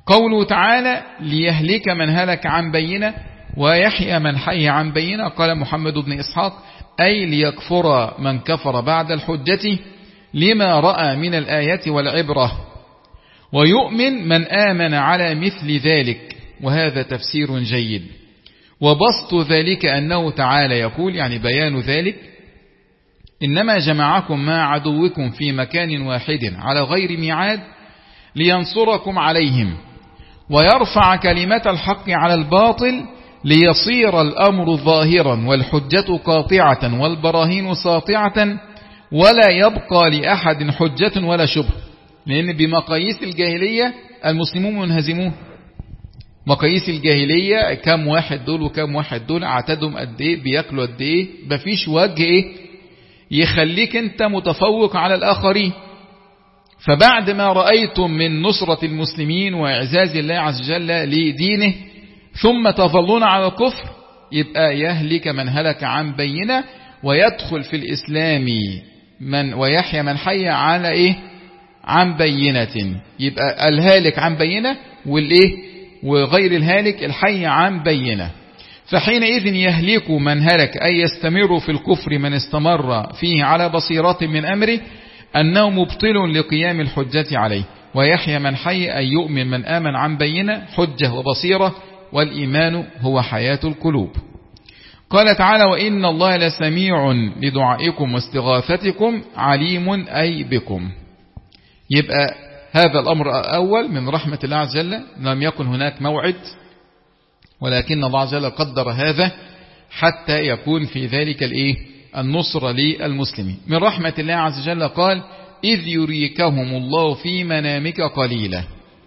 قوله تعالى ليهلك من هلك عن بينة ويحيى من حي عن بينة، قال محمد بن إسحاق أي ليكفر من كفر بعد الحجة لما رأى من الآيات والعبرة، ويؤمن من آمن على مثل ذلك، وهذا تفسير جيد. وبسط ذلك أنه تعالى يقول، يعني بيان ذلك، إنما جمعكم مع عدوكم في مكان واحد على غير ميعاد لينصركم عليهم ويرفع كلمة الحق على الباطل ليصير الأمر ظاهرا والحجة قاطعة والبراهين ساطعة ولا يبقى لأحد حجة ولا شبه. لأن بمقاييس الجاهلية المسلمون منهزمون. مقاييس الجاهلية كم واحد دول وكم واحد دول، عددهم قد ايه، بياكلوا قد ايه، مفيش وجه ايه يخليك انت متفوق على الآخرين. فبعد ما رأيتم من نصرة المسلمين وإعزاز الله عز وجل لدينه ثم تظلون على الكفر، يبقى يهلك من هلك عن بينة ويدخل في الإسلام من ويحيى من حي على ايه عن بينة. يبقى الهالك عن بينة والايه وغير الهالك الحي عن بينة. فحينئذ يهلك من هلك أي يستمر في الكفر من استمر فيه على بصيرة من أمره أنه مبطل لقيام الحجة عليه، ويحيى من حي أي يؤمن من آمن عن بينة حجة وبصيرة، والإيمان هو حياة القلوب. قال تعالى وإن الله لسميع لدعائكم واستغاثتكم عليم أي بكم. يبقى هذا الأمر الأول من رحمة الله عز وجل، لم يكن هناك موعد، ولكن الله عز وجل قدر هذا حتى يكون في ذلك الإيه النصر للمسلمين. من رحمة الله عز وجل قال إذ يريكهم الله في منامك قليلا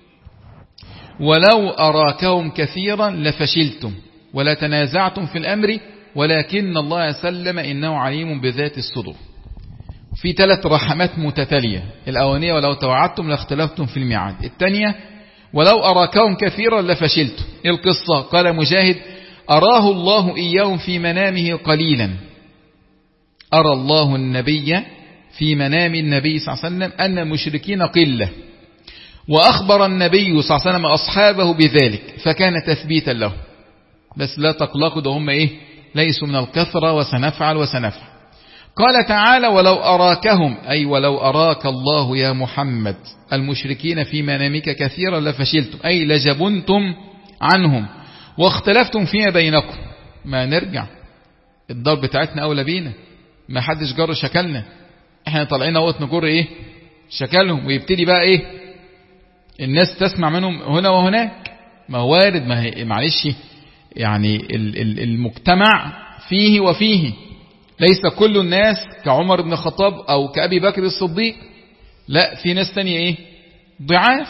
ولو أراكهم كثيرا لفشلتم ولا تنازعتم في الأمر ولكن الله سلم إنه عليم بذات الصدور. في ثلاث رحمات متتالية، الأولانية ولو توعدتم لاختلفتم في الميعاد، الثانية ولو أراكهم كثيرا لفشلتم. القصة قال مجاهد أراه الله إياهم في منامه قليلا، أرى الله النبي في منام النبي صلى الله عليه وسلم أن المشركين قلة، وأخبر النبي صلى الله عليه وسلم أصحابه بذلك فكان تثبيتا له. بس لا تقلقوا ده هم إيه ليسوا من الكثرة وسنفعل وسنفعل. قال تعالى ولو أراكهم أي ولو أراك الله يا محمد المشركين في منامك كثيرا لفشلتم أي لجبنتم عنهم واختلفتم فيما بينكم. ما نرجع الدار بتاعتنا أولى بينا، ما حدش جر شكلنا، احنا طالعين اهوت نجر ايه شكلهم، ويبتدي بقى ايه الناس تسمع منهم هنا وهناك. ما هو وارد، ما هي معلش يعني المجتمع فيه وفيه، ليس كل الناس كعمر بن الخطاب او كأبي بكر الصديق، لا في ناس تانية ايه ضعاف.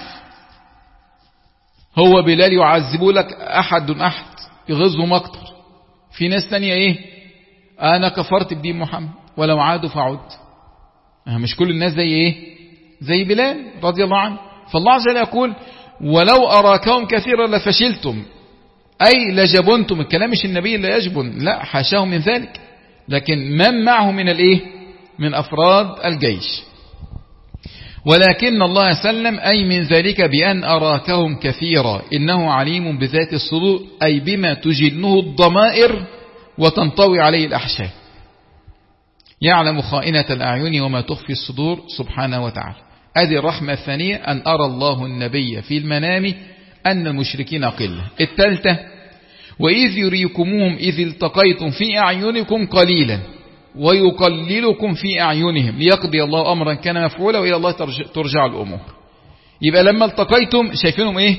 هو بلال يعذبوا لك احد دون احد يغزهم اكتر. في ناس تانية ايه انا كفرت بدين محمد ولو عادوا فعد. مش كل الناس زي ايه زي بلال رضي الله عنه. فالله عز وجل يقول ولو أراكهم كثيرا لفشلتم أي لجبنتم. الكلام مش النبي اللي يجبن، لا حاشاه من ذلك، لكن من معه من الايه من أفراد الجيش. ولكن الله سلم أي من ذلك بأن أراكهم كثيرا إنه عليم بذات الصدور أي بما تجنه الضمائر وتنطوي عليه الأحشاء، يعلم خائنة الأعين وما تخفي الصدور سبحانه وتعالى. هذه الرحمة الثانية أن أرى الله النبي في المنام أن المشركين قلة. الثالثة وإذ يريكموهم إذ التقيتم في أعينكم قليلا ويقللكم في أعينهم ليقضي الله أمرا كان مفعولا وإلى الله ترجع الأمور. يبقى لما التقيتم شايفينهم إيه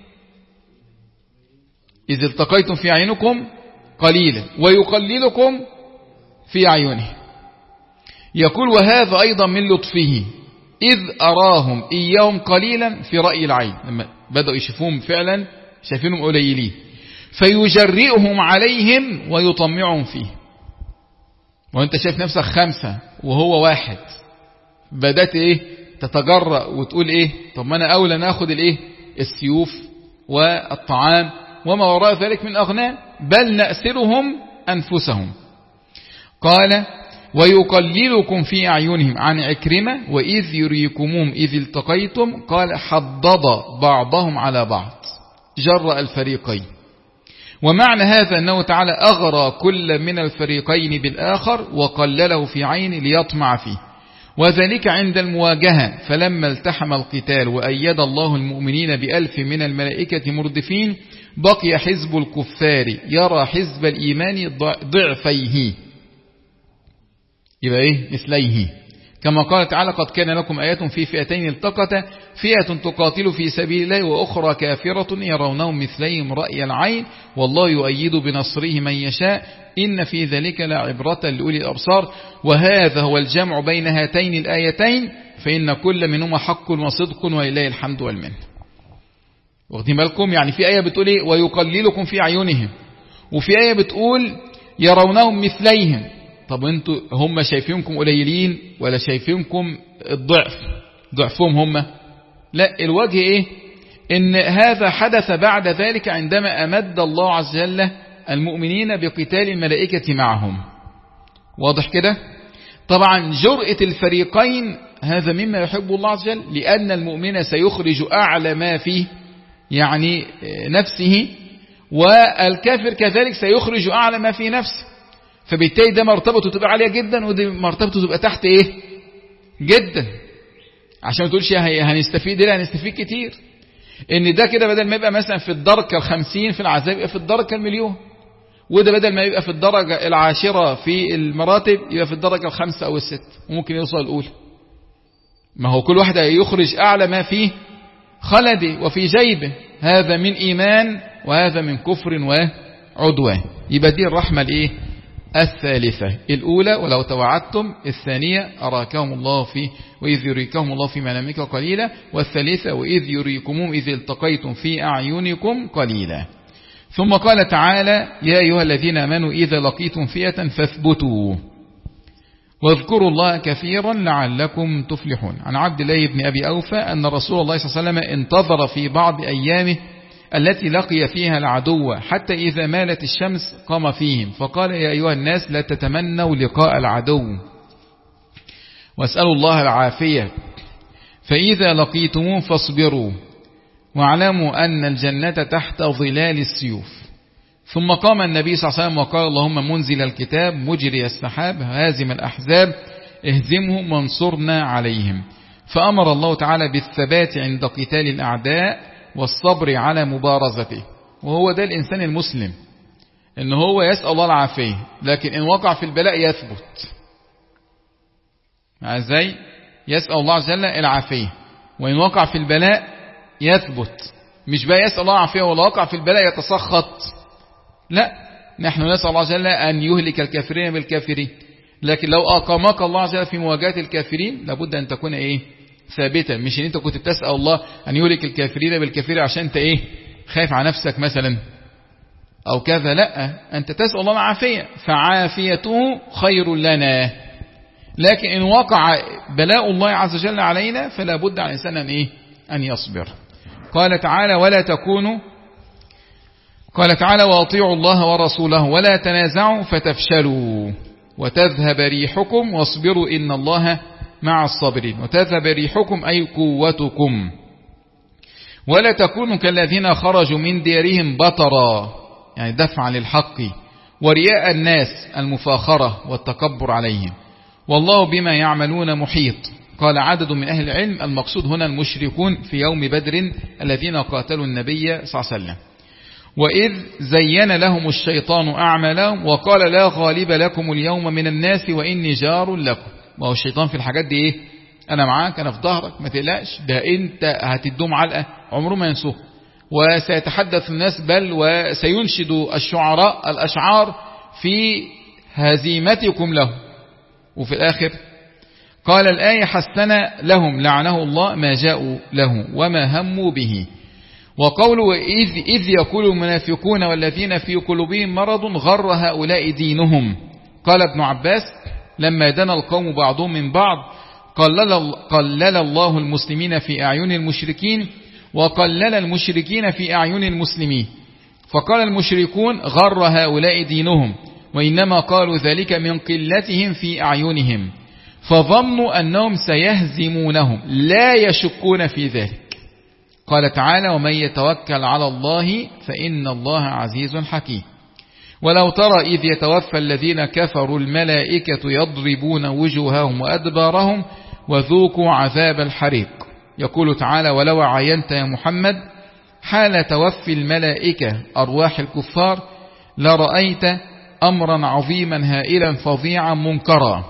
إذ التقيتم في أعينكم قليلا ويقللكم في أعينهم. يقول وهذا أيضا من لطفه إذ أراهم إياهم قليلا في رأي العين، لما بدأوا يشوفون فعلا شايفينهم قليلين فيجرئهم عليهم ويطمعهم فيه. وانت شايف نفسك خمسة وهو واحد، بدأت ايه تتجرأ وتقول ايه طب ما انا اولى ناخد الايه السيوف والطعام وما وراء ذلك من أغنام، بل نأسرهم أنفسهم. قال ويقللكم في أعينهم عن عكرمة وإذ يريكمهم إذ التقيتم قال حضض بعضهم على بعض جرأ الفريقين. ومعنى هذا أنه تعالى أغرى كل من الفريقين بالآخر وقلله في عين ليطمع فيه، وذلك عند المواجهة. فلما التحم القتال وأيد الله المؤمنين بألف من الملائكة مردفين بقي حزب الكفار يرى حزب الإيمان ضعفيه، يبقى إيه مثليه، كما قال تعالى قد كان لكم آيات في فئتين التقتا فئة تقاتل في سبيل الله وأخرى كافرة يرونهم مثليهم رأي العين والله يؤيد بنصره من يشاء إن في ذلك لعبرة لأولي الأبصار. وهذا هو الجمع بين هاتين الآيتين فإن كل منهما حق وصدق ولله الحمد والمنه. واخدين بالكم؟ يعني في آية بتقول إيه ويقللكم في أعينهم، وفي آية بتقول يرونهم مثليهم. طب انتوا هم شايفينكم قليلين ولا شايفينكم الضعف ضعفهم هم؟ لا، الوجه ايه ان هذا حدث بعد ذلك عندما امد الله عز وجل المؤمنين بقتال الملائكة معهم. واضح كده؟ طبعا جرأة الفريقين هذا مما يحب الله عز وجل، لأن المؤمن سيخرج أعلى ما فيه يعني نفسه، والكافر كذلك سيخرج أعلى ما في نفسه، فبالتالي ده مرتبته تبقى عالية جدا ودي مرتبته تبقى تحت ايه جدا، عشان ما تقولش هنستفيد ايه، هنستفيد كتير. ان ده كده بدل ما يبقى مثلا في الدرجة الخمسين في العذاب يبقى في الدرجة المليون، وده بدل ما يبقى في الدرجة العاشرة في المراتب يبقى في الدرجة الخامسة او الست، وممكن يوصل الأولى. ما هو كل واحد يخرج أعلى ما فيه خلده وفي جيبه، هذا من إيمان وهذا من كفر وعدوان. يبقى دي الرحمة الايه الثالثة. الأولى ولو توعدتم، الثانية أراكهم الله في وإذ يريكهم الله في منامك قليلا، والثالثة وإذ يريكمهم إذ التقيتم في أعينكم قليلا. ثم قال تعالى يا أيها الذين آمنوا إذا لقيتم فئة فاثبتوا واذكروا الله كثيرا لعلكم تفلحون. عن عبد الله بن أبي أوفى أن رسول الله صلى الله عليه وسلم انتظر في بعض أيامه التي لقي فيها العدو حتى إذا مالت الشمس قام فيهم فقال يا أيها الناس لا تتمنوا لقاء العدو واسألوا الله العافية، فإذا لقيتموه فاصبروا واعلموا أن الجنة تحت ظلال السيوف. ثم قام النبي صلى الله عليه وسلم وقال اللهم منزل الكتاب مجري السحاب هازم الأحزاب اهزمهم وانصرنا عليهم. فأمر الله تعالى بالثبات عند قتال الأعداء والصبر على مبارزته. وهو ده الإنسان المسلم، إن هو يسأل الله العافية، لكن إن وقع في البلاء يثبت. ازاي؟ يسأل الله عز وجل العافية، وإن وقع في البلاء يثبت. مش بقى يسأل الله العافية ولا وقع في البلاء يتسخط، لا، نحن نسأل الله عز وجل أن يهلك الكافرين بالكافرين، لكن لو أقامك الله عز وجل في مواجهة الكافرين لابد أن تكون إيه ثابتا. مش ان انت كنت بتسأل الله ان يهلك الكافرين بالكافرين عشان انت ايه خايف على نفسك مثلا او كذا، لا، انت تسأل الله العافية فعافيته خير لنا. لكن ان وقع بلاء الله عز وجل علينا فلا بد على الانسان ان ايه ان يصبر. قال تعالى ولا تكونوا قال تعالى واطيعوا الله ورسوله ولا تنازعوا فتفشلوا وتذهب ريحكم واصبروا ان الله مع الصابرين. وتذهب ريحكم أي قوتكم. ولا تكونوا كالذين خرجوا من ديارهم بطرا يعني دفعا للحق ورياء الناس المفاخرة والتكبر عليهم والله بما يعملون محيط. قال عدد من أهل العلم المقصود هنا المشركون في يوم بدر الذين قاتلوا النبي صلى الله عليه وسلم. وإذ زين لهم الشيطان أعمالهم وقال لا غالب لكم اليوم من الناس وإني جار لكم. ما هو الشيطان في الحاجات دي ايه انا معاك انا في ظهرك ما تقلقش، ده انت هتدوم علقة عمره ما ينسوه. وسيتحدث الناس بل وسينشد الشعراء الأشعار في هزيمتكم له. وفي الآخر قال الآية حسن لهم لعنه الله ما جاءوا له وما هموا به. وقوله إذ, إذ يقول المنافقون والذين في قلوبهم مرض غر هؤلاء دينهم. قال ابن عباس لما دنا القوم بعضهم من بعض قلل, قلل الله المسلمين في أعين المشركين وقلل المشركين في أعين المسلمين. فقال المشركون غر هؤلاء دينهم وإنما قالوا ذلك من قلتهم في أعينهم فظنوا أنهم سيهزمونهم لا يشكون في ذلك. قال تعالى ومن يتوكل على الله فإن الله عزيز حكيم. ولو ترى إذ يتوفى الذين كفروا الملائكة يضربون وجوههم وأدبارهم وذوقوا عذاب الحريق. يقول تعالى ولو عاينت يا محمد حال توفي الملائكة أرواح الكفار لرأيت أمرا عظيما هائلا فظيعا منكرا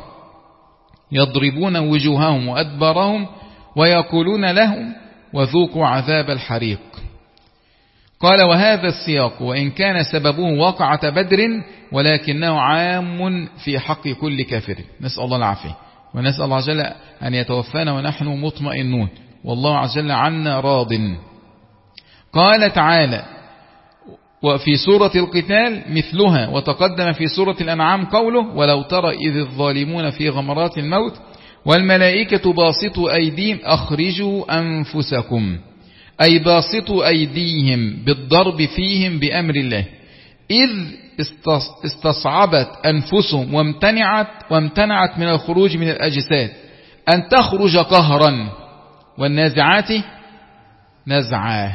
يضربون وجوههم وأدبارهم ويقولون لهم وذوقوا عذاب الحريق. قال وهذا السياق وإن كان سببه وقعة بدر ولكنه عام في حق كل كافر. نسأل الله العافية ونسأل الله عز وجل أن يتوفانا ونحن مطمئنون والله عز وجل عنا راض. قال تعالى وفي سورة القتال مثلها وتقدم في سورة الأنعام قوله ولو ترى إذ الظالمون في غمرات الموت والملائكة باسطوا أيديهم أخرجوا أنفسكم أي باسطوا أيديهم بالضرب فيهم بأمر الله إذ استصعبت أنفسهم وامتنعت, وامتنعت من الخروج من الأجساد أن تخرج قهرا والنازعات نزعا.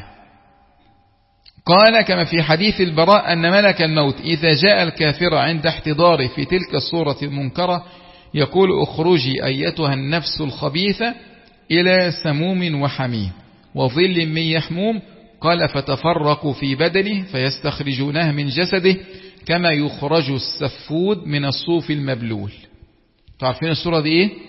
قال كما في حديث البراء أن ملك الموت إذا جاء الكافر عند احتضاره في تلك الصورة المنكرة يقول اخرجي أيتها النفس الخبيثة إلى سموم وحميم وظل من يحموم. قال فتفرقوا في بدنه فيستخرجونه من جسده كما يخرج السفود من الصوف المبلول. تعرفين الصورة دي ايه؟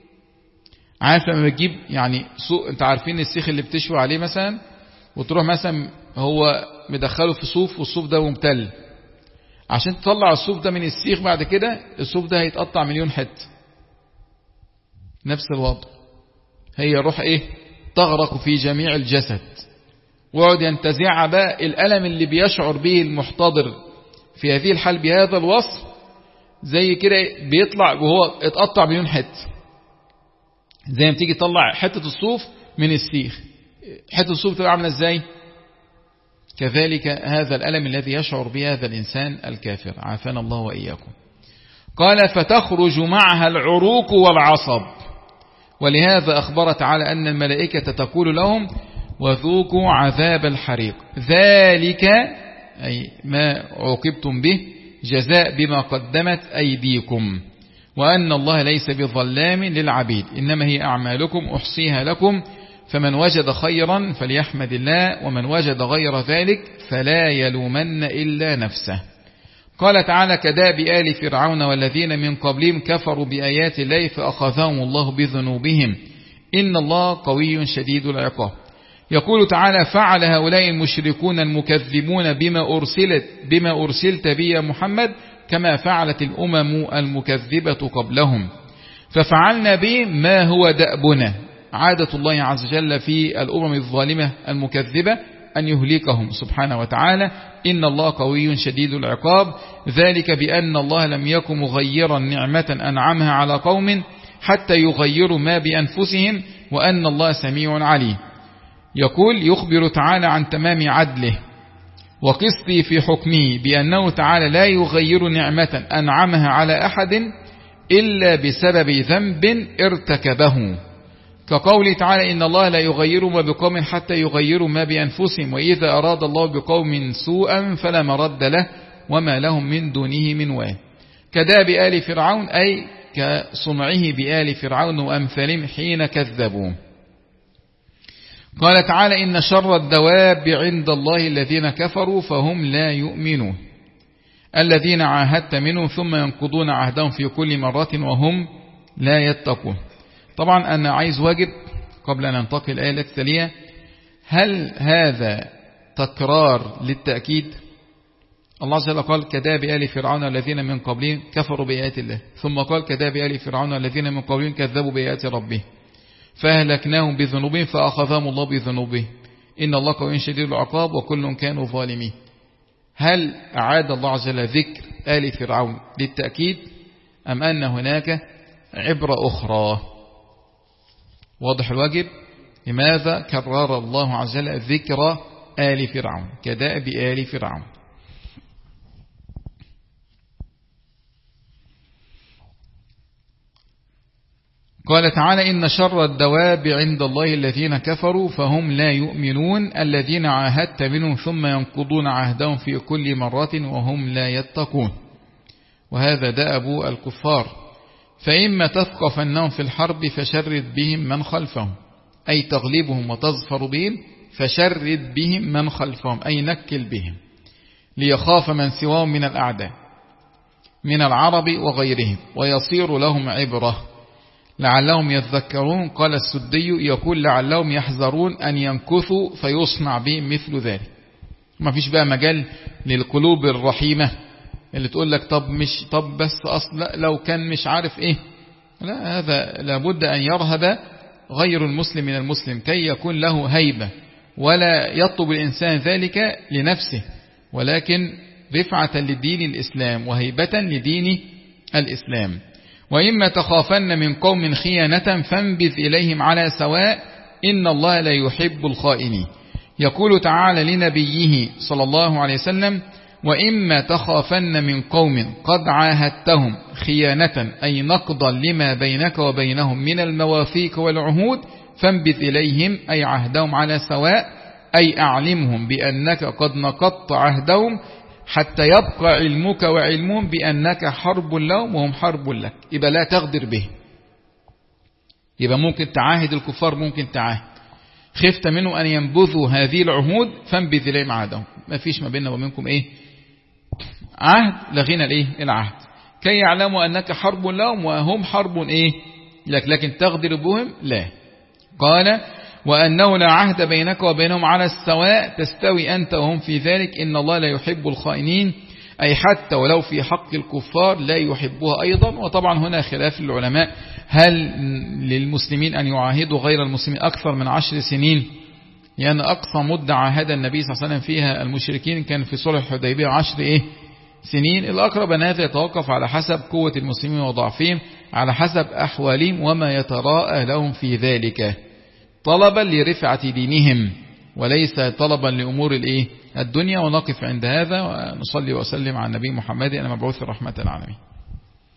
عارف لما بتجيب يعني سوق انت عارفين السيخ اللي بتشوي عليه مثلا وتروح مثلا هو مدخله في صوف والصوف ده ممتل عشان تطلع الصوف ده من السيخ بعد كده الصوف ده هيتقطع مليون حته. نفس الوضع هي روح ايه تغرق في جميع الجسد ويقعد ينتزع بقى الألم اللي بيشعر به المحتضر في هذه الحال بهذا الوصف زي كده بيطلع وهو اتقطع مليون حته زي ما تيجي تطلع حته الصوف من السيخ حته الصوف تبقى عامله ازاي. كذلك هذا الألم الذي يشعر به هذا الإنسان الكافر عافانا الله وإياكم. قال فتخرج معها العروق والعصب ولهذا أخبر تعالى أن الملائكة تقول لهم وذوقوا عذاب الحريق ذلك أي ما عوقبتم به جزاء بما قدمت أيديكم وأن الله ليس بظلام للعبيد إنما هي أعمالكم أحصيها لكم فمن وجد خيرا فليحمد الله ومن وجد غير ذلك فلا يلومن إلا نفسه. قال تعالى كداب آل فرعون والذين من قبلهم كفروا بآيات الله فأخذهم الله بذنوبهم إن الله قوي شديد العقاب. يقول تعالى فعل هؤلاء المشركون المكذبون بما أرسلت بما أرسلت به يا محمد كما فعلت الأمم المكذبة قبلهم ففعلنا به ما هو دأبنا. عادة الله عز وجل في الأمم الظالمة المكذبة أن يهلكهم سبحانه وتعالى إن الله قوي شديد العقاب ذلك بأن الله لم يكن مغيرا نعمة أنعمها على قوم حتى يغيروا ما بأنفسهم وأن الله سميع عليم. يقول يخبر تعالى عن تمام عدله وقسطه في حكمه بأنه تعالى لا يغير نعمة أنعمها على أحد إلا بسبب ذنب ارتكبه كقوله تعالى إن الله لا يغير ما بقوم حتى يغيروا ما بأنفسهم وإذا أراد الله بقوم سوءا فلا مرد له وما لهم من دونه من وال. كداب آل فرعون أي كصنعه بآل فرعون وأمثالهم حين كذبوا. قال تعالى إن شر الدواب عند الله الذين كفروا فهم لا يؤمنون الذين عاهدت منهم ثم ينقضون عهدهم في كل مرة وهم لا يتقون. طبعا أنا عايز واجب قبل أن ننتقل الآية التالية هل هذا تكرار للتأكيد؟ الله عز وجل قال كداب آل فرعون الذين من قبلهم كفروا بآيات الله ثم قال كداب آل فرعون الذين من قبلهم كذبوا بآيات ربهم فأهلكناهم بذنوبهم فأخذهم الله بذنوبهم إن الله قوي شديد العقاب وكل كانوا ظالمين. هل أعاد الله عز وجل ذكر آل فرعون للتأكيد أم أن هناك عبرة أخرى؟ واضح الواجب. لماذا كرر الله عز وجل ذكر آل فرعون كداب آل فرعون؟ قال تعالى إن شر الدواب عند الله الذين كفروا فهم لا يؤمنون الذين عاهدت منهم ثم ينقضون عهدهم في كل مرة وهم لا يتقون. وهذا دأب الكفار. فإما تثقفنهم في الحرب فشرد بهم من خلفهم، أي تغلبهم وتظفر بهم، فشرد بهم من خلفهم أي نكل بهم، ليخاف من سواهم من الأعداء من العرب وغيرهم ويصير لهم عبرة لعلهم يذكرون. قال السدي يقول لعلهم يحذرون أن ينكثوا فيصنع بهم مثل ذلك. ما فيش بقى مجال للقلوب الرحيمة اللي تقول لك طب مش طب بس أصلا لو كان مش عارف إيه. لا، هذا لابد أن يرهب غير المسلم من المسلم كي يكون له هيبة، ولا يطلب الإنسان ذلك لنفسه ولكن رفعة لدين الإسلام وهيبة لدين الإسلام. وإما تخافن من قوم خيانة فانبذ إليهم على سواء إن الله لا يحب الخائنين. يقول تعالى لنبيه صلى الله عليه وسلم وإما تخافن من قوم قد عاهدتهم خيانة أي نقضا لما بينك وبينهم من المواثيق والعهود فانبذ إليهم أي عهدهم على سواء، أي أعلمهم بأنك قد نقضت عهدهم حتى يبقى علمك وعلمهم بأنك حرب لهم وهم حرب لك. يبقى لا تغدر به. يبقى ممكن تعاهد الكفار، ممكن تعاهد، خفت منه أن ينبذوا هذه العهود فانبذ إليهم عهدهم. ما فيش ما بيننا وبينكم إيه عهد، لغينا الإيه العهد، كي يعلموا أنك حرب لهم وهم حرب إيه لك، لكن تغدر بهم لا. قال وأنه لا عهد بينك وبينهم على السواء تستوي أنت وهم في ذلك إن الله لا يحب الخائنين، أي حتى ولو في حق الكفار لا يحبها أيضا. وطبعا هنا خلاف للعلماء، هل للمسلمين أن يعاهدوا غير المسلمين أكثر من عشر سنين؟ لأن أقصى مدة عاهد النبي صلى الله عليه وسلم فيها المشركين كان في صلح الحديبية عشر إيه سنين. الأقرب أن هذا يتوقف على حسب قوة المسلمين وضعفهم، على حسب أحوالهم وما يتراءى لهم في ذلك، طلبا لرفعة دينهم وليس طلبا لأمور الإيه الدنيا. ونقف عند هذا ونصلي وسلم على النبي محمد أنا مبعوث رحمة العالمين.